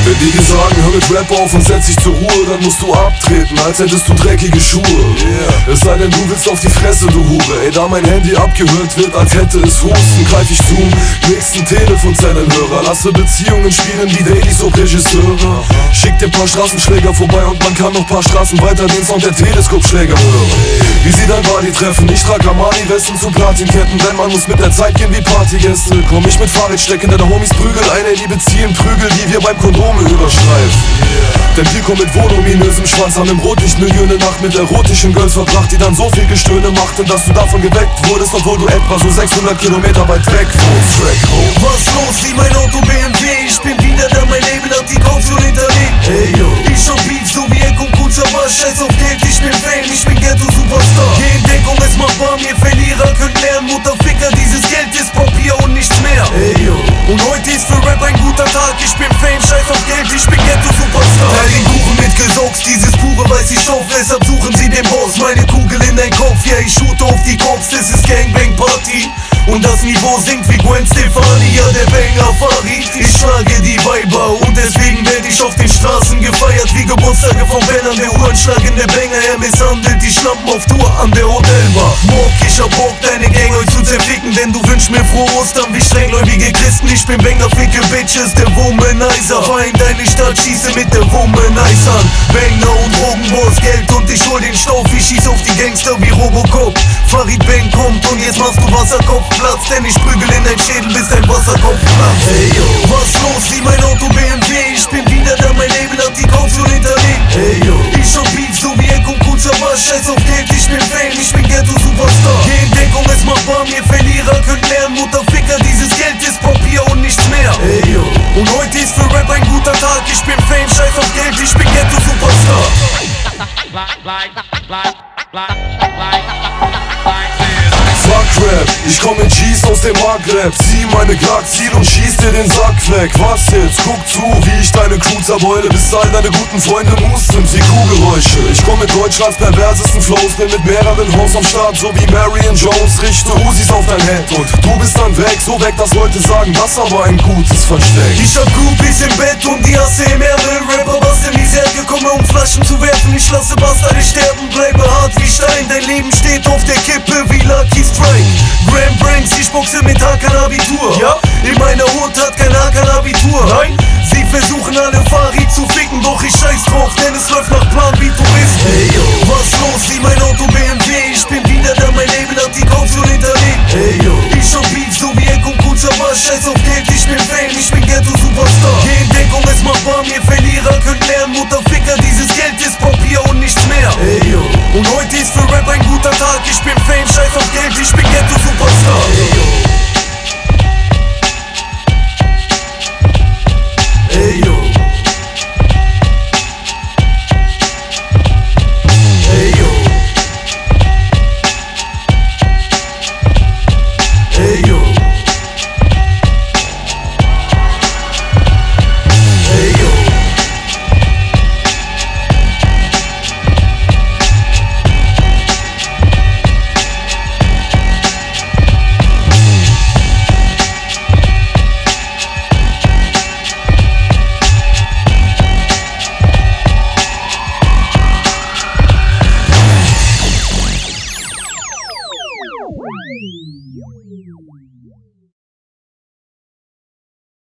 Wenn die dir sagen, hör mit Rap auf und setz dich zur Ruhe, dann musst du abtreten, als hättest du dreckige Schuhe. Es sei denn, du willst auf die Fresse, du Hure. Ey, da mein Handy abgehört wird, als hätte es Husten, greif ich zum nächsten Telefonzellenhörer. Lasse Beziehungen spielen wie Dailies ob Regisseure. Schick dir paar Straßenschläger vorbei und man kann noch paar Straßen weiter den Sound der Teleskopschläger hören. Wie sie dein Body treffen, ich trag Armani-Westen zu Platinketten, denn man muss mit der Zeit gehen wie Partygäste. Komm ich mit Fahrrad stecken, deine Homies prügeln eine, die beziehen Prügel, die wir beim Kondome überstreifen. Denn wir kommen mit voluminösem Schwanz, haben im Rotlichtmilieu eine Nacht mit erotischen Girls verbracht, die dann so viel Gestöhne machten, dass du davon geweckt wurdest, obwohl du etwa so 600 Kilometer weit weg wohnst. Was los, wie mein Auto BMW? Ich bin wieder da, mein Label hat die Kaution hinterlegt. Hey yo, ich hab Beef, so wie Eck und Kurz, aber scheiß auf Geld, ich bin Fame, ich bin Ghetto-Superstar. Geh in Deckung, es macht warm, ihr Verlierer könnt lernen, Mutterficker, dieses Geld ist Papier und nichts mehr. Hey yo, und heute ist für Rap ein guter Tag, ich bin Fame, scheiß auf Geld, ich bin Ghetto-Superstar. Teil den Kuchen mit Gesaugs, dieses pure weiß ich auf, deshalb suchen sie den Boss, meine Kugel in dein Kopf, ja ich shoote auf die Cops, das ist Gangbang-Party. Und das Niveau singt wie Gwen Stefani, ja der Banger Farid. Ich schlage die Weiber und deswegen werd ich auf den Straßen gefeiert wie Geburtstage von Bellern. Der uhrenschlagende Banger, er misshandelt die Schlampen auf Tour an der Hotelbar. Mock, ich hab Bock, deine Gang euch zu zerficken, denn du wünschst mir frohe Ostern wie strenggläubige Christen. Ich bin Banger, ficke Bitches, der Womanizer. Fahr in deine Stadt, schieße mit der Womanizer. Banger und Drogenboss, Geld und ich hol den Stauf. Ich schieß auf die Gangster wie Robocop. Farid Bang kommt und jetzt machst du Wasserkopfplatz, denn ich prügel in dein Schädel, bis dein Wasserkopf platzt. Hey yo, was los, wie mein Auto BMW? Ich bin wieder da, mein Label hat die Kaution hinterlegt. Hey yo, ich hab Beef, so wie Eck und Kurz, aber scheiß auf Geld, ich bin Fame, ich bin Ghetto-Superstar. Geh in Deckung, es macht warm, ihr Verlierer könnt lernen, Mutterficker, dieses Geld ist Papier und nichts mehr. Hey yo, und heute ist für Rap ein guter Tag, ich bin Fame, scheiß auf Geld, ich bin Ghetto-Superstar. Fuck Rap, ich komm mit G's aus dem Maghreb. Zieh meine Glock, ziel und schieß dir den Sack weg. Was jetzt? Guck zu, wie ich deine Crew zerbeule, bis all deine guten Freunde Moves sind wie Kuhgeräusche. Ich komm mit Deutschlands perversesten Flows, bin mit mehreren Hoes am Start, so wie Marion Jones. Richte Usis auf dein Head und du bist dann weg, so weg, dass Leute sagen, das war ein gutes Versteck. Ich hab Groupies im Bett und die Asse im Ärmel. Rapper, was in die Särge komme, um Flaschen zu werfen. Ich lasse Bastarde sterben, bleibe hart wie Stein. Dein Leben steht auf der Kippe wie Lucky Strike. Grand Pranks, ich boxe mit Hakan-Abitur. Ja, in meiner Hut hat kein Hakan-Abitur. Nein, sie versuchen alle Farid zu ficken, doch ich scheiß drauf, denn es läuft nach Plan wie Touristen. Hey yo, was los, wie mein Auto BMW? Ich bin wieder da, mein Label hat die Kaution hinterlegt. Hey yo, ich hab Beef, so wie Eck und Kurz, aber scheiß auf Geld, ich bin Fame, ich bin Ghetto-Superstar. Geh in Deckung, es macht warm, ihr Verlierer könnt lernen, Mutterficker, dieses Geld ist Papier und nichts mehr. Hey yo, und heute ist für Rap ein guter Tag, ich bin Fame, scheiß auf Geld, ich bin Ghetto-Superstar. Hey yo. Hey yo. Hey yo. Hey yo. Hey yo. Wow.